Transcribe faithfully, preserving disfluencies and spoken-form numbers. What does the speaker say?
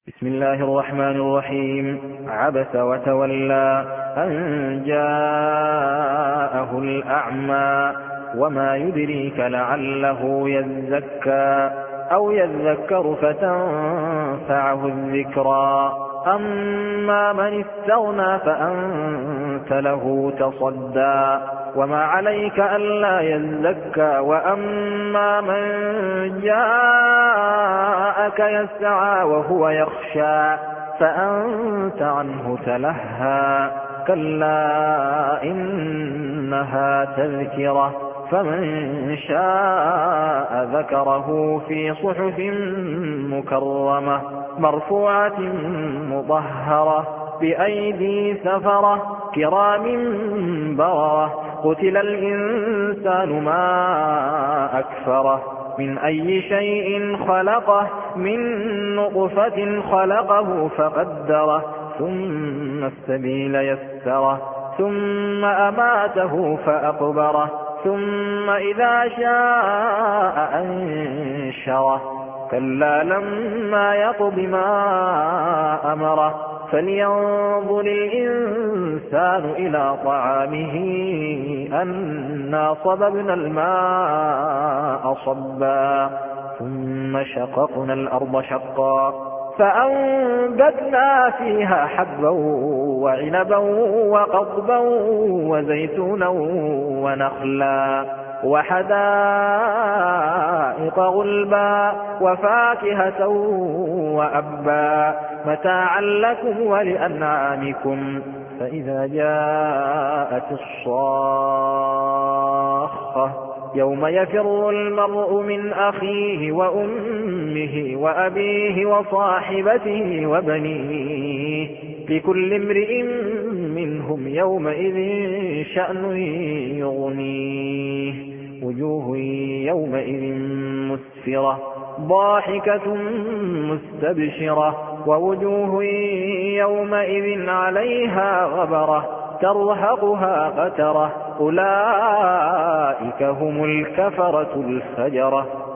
بسم الله الرحمن الرحيم. عبس وتولى أن جاءه الأعمى وما يدريك لعله يزكى أو يذكر فتنفعه الذكرى أما من استغنى فأنت له تصدى وما عليك ألا يزكى وأما من جاءك يسعى وهو يخشى فأنت عنه تلهى كلا إنها تذكرة فمن شاء ذكره في صحف مكرمة مرفوعة مطهرة بأيدي سفرة كرام بررة قتل الإنسان ما أكفره من أي شيء خلقه من نطفة خلقه فقدره ثم السبيل يسره ثم أماته فأقبره ثم إذا شاء أنشره كلا لما يقض ما أمره فلينظر الإنسان إلى طعامه أنا صببنا الماء صبا ثم شققنا الأرض شقا فأنبتنا فيها حبا وعنبا وقضبا وزيتونا ونخلا وحدائق غلبا وفاكهة وأبا متاعا لكم ولأنعامكم فإذا جاءت الصاخة يوم يفر المرء من أخيه وأمه وأبيه وصاحبته وبنيه لكل امرئ منهم يومئذ شأن يغنيه وجوه يومئذ مسفرة ضاحكة مستبشرة ووجوه يومئذ عليها غبرة ترهقها قترة أولئك هم الكفرة الفجرة.